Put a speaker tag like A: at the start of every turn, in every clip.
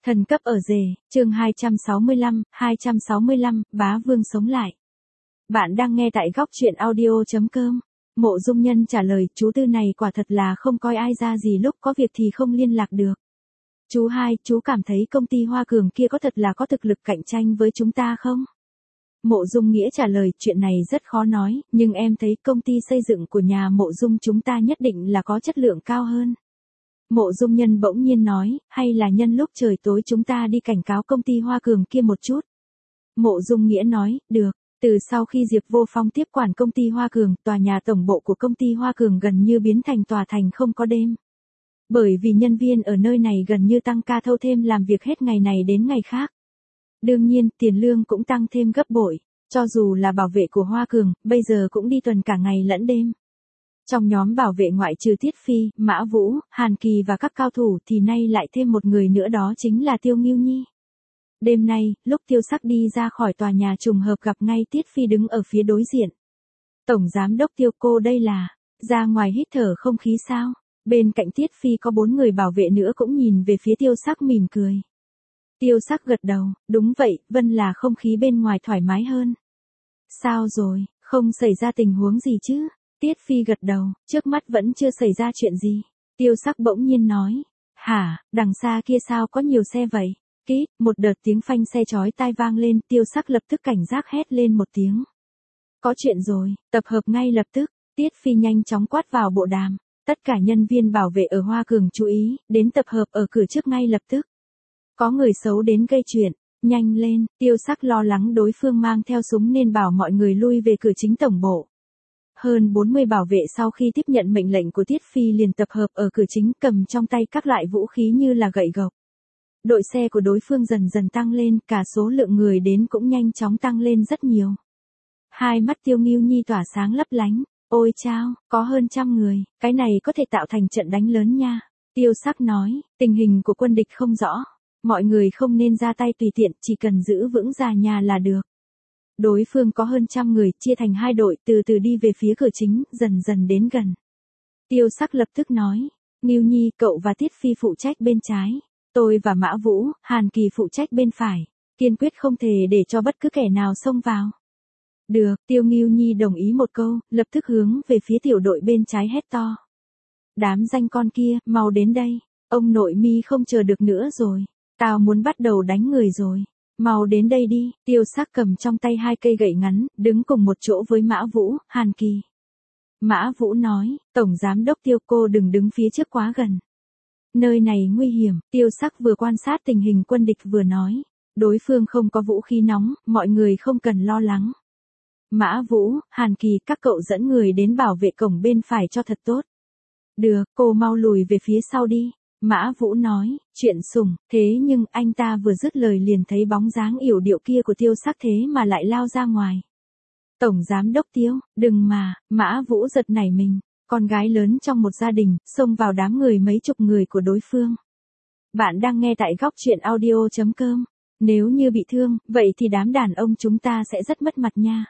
A: Thần cấp ở rể, chương 265, bá vương sống lại. Bạn đang nghe tại góc truyện audio.com. Mộ Dung Nhân trả lời, chú Tư này quả thật là không coi ai ra gì, lúc có việc thì không liên lạc được. Chú hai, chú cảm thấy công ty Hoa Cường kia có thật là có thực lực cạnh tranh với chúng ta không? Mộ Dung Nghĩa trả lời, chuyện này rất khó nói, nhưng em thấy công ty xây dựng của nhà Mộ Dung chúng ta nhất định là có chất lượng cao hơn. Mộ Dung Nhân bỗng nhiên nói, hay là nhân lúc trời tối chúng ta đi cảnh cáo công ty Hoa Cường kia một chút. Mộ Dung Nghĩa nói, được. Từ sau khi Diệp Vô Phong tiếp quản công ty Hoa Cường, tòa nhà tổng bộ của công ty Hoa Cường gần như biến thành tòa thành không có đêm. Bởi vì nhân viên ở nơi này gần như tăng ca thâu thêm làm việc hết ngày này đến ngày khác. Đương nhiên, tiền lương cũng tăng thêm gấp bội, cho dù là bảo vệ của Hoa Cường, bây giờ cũng đi tuần cả ngày lẫn đêm. Trong nhóm bảo vệ ngoại trừ Tiết Phi, Mã Vũ, Hàn Kỳ và các cao thủ thì nay lại thêm một người nữa, đó chính là Tiêu Ngưu Nhi. Đêm nay, lúc Tiêu Sắc đi ra khỏi tòa nhà trùng hợp gặp ngay Tiết Phi đứng ở phía đối diện. Tổng giám đốc Tiêu, cô đây là, ra ngoài hít thở không khí sao? Bên cạnh Tiết Phi có 4 người bảo vệ nữa cũng nhìn về phía Tiêu Sắc mỉm cười. Tiêu Sắc gật đầu, đúng vậy, Vân là không khí bên ngoài thoải mái hơn. Sao rồi, không xảy ra tình huống gì chứ? Tiết Phi gật đầu, trước mắt vẫn chưa xảy ra chuyện gì. Tiêu Sắc bỗng nhiên nói, hả, đằng xa kia sao có nhiều xe vậy? Kít, một đợt tiếng phanh xe chói tai vang lên, Tiêu Sắc lập tức cảnh giác hét lên một tiếng. Có chuyện rồi, tập hợp ngay lập tức. Tiết Phi nhanh chóng quát vào bộ đàm. Tất cả nhân viên bảo vệ ở Hoa Cường chú ý, đến tập hợp ở cửa trước ngay lập tức. Có người xấu đến gây chuyện, nhanh lên. Tiêu Sắc lo lắng đối phương mang theo súng nên bảo mọi người lui về cửa chính tổng bộ. Hơn 40 bảo vệ sau khi tiếp nhận mệnh lệnh của Tiết Phi liền tập hợp ở cửa chính, cầm trong tay các loại vũ khí như là gậy gộc. Đội xe của đối phương dần dần tăng lên, cả số lượng người đến cũng nhanh chóng tăng lên rất nhiều. Hai mắt Tiêu Ngưu Nhi tỏa sáng lấp lánh, ôi chao, có hơn 100 người, cái này có thể tạo thành trận đánh lớn nha. Tiêu Sắc nói, tình hình của quân địch không rõ, mọi người không nên ra tay tùy tiện, chỉ cần giữ vững gia nhà là được. Đối phương có hơn 100 người, chia thành 2 đội, từ từ đi về phía cửa chính, dần dần đến gần. Tiêu Sắc lập tức nói, Ngưu Nhi, cậu và Tiết Phi phụ trách bên trái, tôi và Mã Vũ, Hàn Kỳ phụ trách bên phải, kiên quyết không thể để cho bất cứ kẻ nào xông vào. Được, Tiêu Ngưu Nhi đồng ý một câu, lập tức hướng về phía tiểu đội bên trái hét to. Đám danh con kia, mau đến đây, ông nội mi không chờ được nữa rồi, tao muốn bắt đầu đánh người rồi. Mau đến đây đi. Tiêu Sắc cầm trong tay 2 cây gậy ngắn, đứng cùng một chỗ với Mã Vũ, Hàn Kỳ. Mã Vũ nói, Tổng Giám đốc Tiêu, cô đừng đứng phía trước quá gần. Nơi này nguy hiểm. Tiêu Sắc vừa quan sát tình hình quân địch vừa nói, đối phương không có vũ khí nóng, mọi người không cần lo lắng. Mã Vũ, Hàn Kỳ, các cậu dẫn người đến bảo vệ cổng bên phải cho thật tốt. Được, cô mau lùi về phía sau đi. Mã Vũ nói, chuyện sủng, thế nhưng anh ta vừa dứt lời liền thấy bóng dáng yểu điệu kia của Tiêu Sắc thế mà lại lao ra ngoài. Tổng Giám đốc Tiêu, đừng mà, Mã Vũ giật nảy mình, con gái lớn trong một gia đình, xông vào đám người mấy chục người của đối phương. Bạn đang nghe tại góc truyện audio.com, nếu như bị thương, vậy thì đám đàn ông chúng ta sẽ rất mất mặt nha.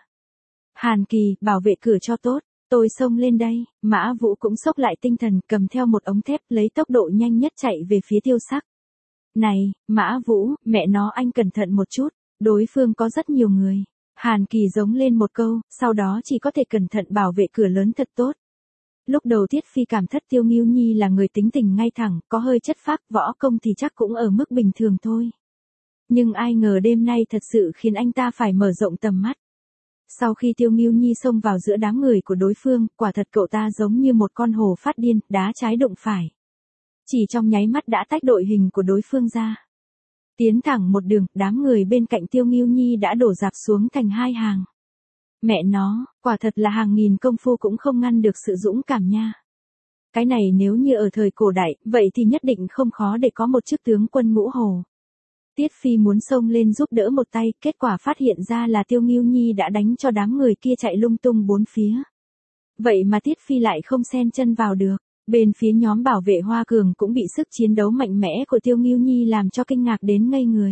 A: Hàn Kỳ, bảo vệ cửa cho tốt. Tôi xông lên đây. Mã Vũ cũng xốc lại tinh thần, cầm theo một ống thép, lấy tốc độ nhanh nhất chạy về phía Tiêu Sắc. Này, Mã Vũ, mẹ nó anh cẩn thận một chút, đối phương có rất nhiều người. Hàn Kỳ giống lên một câu, sau đó chỉ có thể cẩn thận bảo vệ cửa lớn thật tốt. Lúc đầu Tiết Phi cảm thất Tiêu Ngưu Nhi là người tính tình ngay thẳng, có hơi chất phác, võ công thì chắc cũng ở mức bình thường thôi. Nhưng ai ngờ đêm nay thật sự khiến anh ta phải mở rộng tầm mắt. Sau khi Tiêu Ngưu Nhi xông vào giữa đám người của đối phương, quả thật cậu ta giống như một con hổ phát điên, đá trái đụng phải. Chỉ trong nháy mắt đã tách đội hình của đối phương ra. Tiến thẳng một đường, đám người bên cạnh Tiêu Ngưu Nhi đã đổ dạp xuống thành 2 hàng. Mẹ nó, quả thật là hàng nghìn công phu cũng không ngăn được sự dũng cảm nha. Cái này nếu như ở thời cổ đại, vậy thì nhất định không khó để có một chức tướng quân ngũ hổ. Tiết Phi muốn xông lên giúp đỡ một tay, kết quả phát hiện ra là Tiêu Ngưu Nhi đã đánh cho đám người kia chạy lung tung 4 phía. Vậy mà Tiết Phi lại không xen chân vào được. Bên phía nhóm bảo vệ Hoa Cường cũng bị sức chiến đấu mạnh mẽ của Tiêu Ngưu Nhi làm cho kinh ngạc đến ngây người.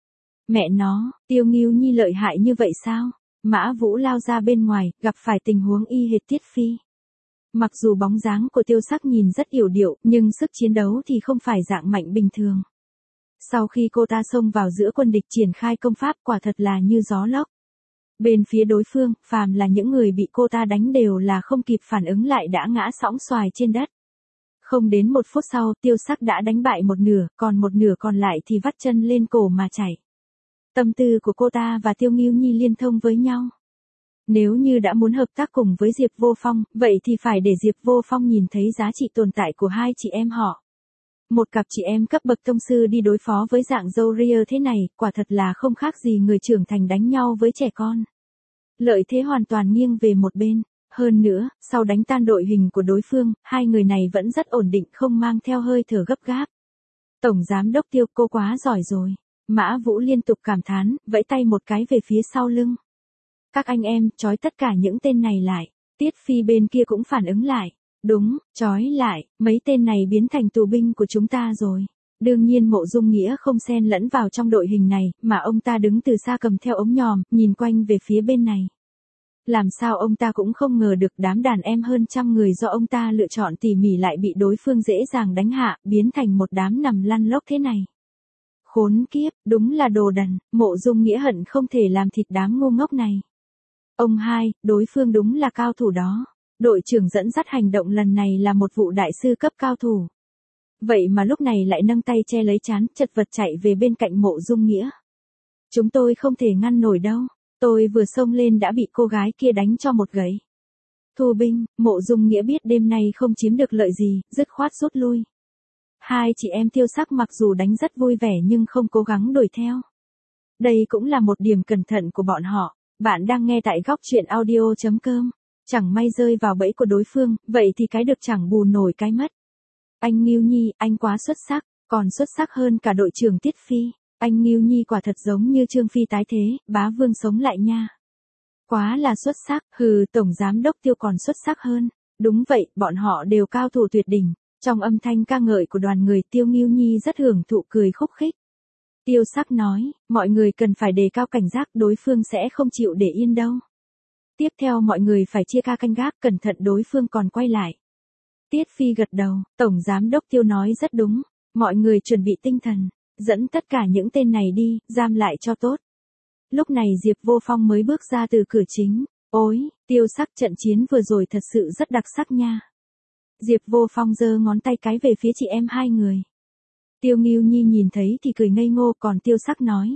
A: Mẹ nó, Tiêu Ngưu Nhi lợi hại như vậy sao? Mã Vũ lao ra bên ngoài, gặp phải tình huống y hệt Tiết Phi. Mặc dù bóng dáng của Tiêu Sắc nhìn rất yểu điệu, nhưng sức chiến đấu thì không phải dạng mạnh bình thường. Sau khi cô ta xông vào giữa quân địch triển khai công pháp quả thật là như gió lốc. Bên phía đối phương, phàm là những người bị cô ta đánh đều là không kịp phản ứng lại đã ngã sõng xoài trên đất. Không đến 1 phút sau, Tiêu Sắc đã đánh bại một nửa, còn một nửa còn lại thì vắt chân lên cổ mà chạy. Tâm tư của cô ta và Tiêu Ngưu Nhi liên thông với nhau. Nếu như đã muốn hợp tác cùng với Diệp Vô Phong, vậy thì phải để Diệp Vô Phong nhìn thấy giá trị tồn tại của hai chị em họ. Một cặp chị em cấp bậc tông sư đi đối phó với dạng dâu ria thế này, quả thật là không khác gì người trưởng thành đánh nhau với trẻ con. Lợi thế hoàn toàn nghiêng về một bên. Hơn nữa, sau đánh tan đội hình của đối phương, hai người này vẫn rất ổn định không mang theo hơi thở gấp gáp. Tổng giám đốc Tiêu, cô quá giỏi rồi. Mã Vũ liên tục cảm thán, vẫy tay một cái về phía sau lưng. Các anh em, trói tất cả những tên này lại. Tiết Phi bên kia cũng phản ứng lại. Đúng, trói lại, mấy tên này biến thành tù binh của chúng ta rồi. Đương nhiên Mộ Dung Nghĩa không xen lẫn vào trong đội hình này, mà ông ta đứng từ xa cầm theo ống nhòm, nhìn quanh về phía bên này. Làm sao ông ta cũng không ngờ được đám đàn em hơn 100 người do ông ta lựa chọn tỉ mỉ lại bị đối phương dễ dàng đánh hạ, biến thành một đám nằm lăn lóc thế này. Khốn kiếp, đúng là đồ đần, Mộ Dung Nghĩa hận không thể làm thịt đám ngu ngốc này. Ông hai, đối phương đúng là cao thủ đó. Đội trưởng dẫn dắt hành động lần này là một vụ đại sư cấp cao thủ. Vậy mà lúc này lại nâng tay che lấy trán, chật vật chạy về bên cạnh Mộ Dung Nghĩa. Chúng tôi không thể ngăn nổi đâu. Tôi vừa xông lên đã bị cô gái kia đánh cho một gậy. Thu binh, Mộ Dung Nghĩa biết đêm nay không chiếm được lợi gì, dứt khoát rút lui. Hai chị em Tiêu Sắc mặc dù đánh rất vui vẻ nhưng không cố gắng đuổi theo. Đây cũng là một điểm cẩn thận của bọn họ. Bạn đang nghe tại góc truyện audio.com. Chẳng may rơi vào bẫy của đối phương, vậy thì cái được chẳng bù nổi cái mất. Anh Ngưu Nhi, anh quá xuất sắc, còn xuất sắc hơn cả đội trưởng Tiết Phi. Anh Ngưu Nhi quả thật giống như Trương Phi tái thế, bá vương sống lại nha. Quá là xuất sắc, tổng giám đốc Tiêu còn xuất sắc hơn. Đúng vậy, bọn họ đều cao thủ tuyệt đỉnh. Trong âm thanh ca ngợi của đoàn người, Tiêu Ngưu Nhi rất hưởng thụ cười khúc khích. Tiêu Sắc nói, mọi người cần phải đề cao cảnh giác, đối phương sẽ không chịu để yên đâu. Tiếp theo mọi người phải chia ca canh gác, cẩn thận đối phương còn quay lại. Tiết Phi gật đầu, Tổng giám đốc Tiêu nói rất đúng. Mọi người chuẩn bị tinh thần, dẫn tất cả những tên này đi, giam lại cho tốt. Lúc này Diệp Vô Phong mới bước ra từ cửa chính. Ôi, Tiêu Sắc, trận chiến vừa rồi thật sự rất đặc sắc nha. Diệp Vô Phong giơ ngón tay cái về phía chị em hai người. Tiêu Ngưu Nhi nhìn thấy thì cười ngây ngô, còn Tiêu Sắc nói.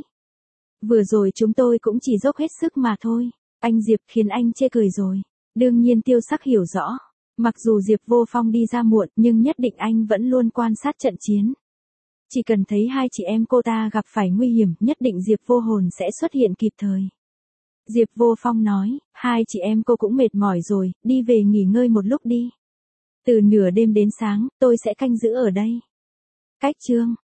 A: Vừa rồi chúng tôi cũng chỉ dốc hết sức mà thôi. Anh Diệp khiến anh chê cười rồi. Đương nhiên Tiêu Sắc hiểu rõ. Mặc dù Diệp Vô Phong đi ra muộn nhưng nhất định anh vẫn luôn quan sát trận chiến. Chỉ cần thấy hai chị em cô ta gặp phải nguy hiểm, nhất định Diệp Vô Hồn sẽ xuất hiện kịp thời. Diệp Vô Phong nói, hai chị em cô cũng mệt mỏi rồi, đi về nghỉ ngơi một lúc đi. Từ nửa đêm đến sáng, tôi sẽ canh giữ ở đây. Cách chương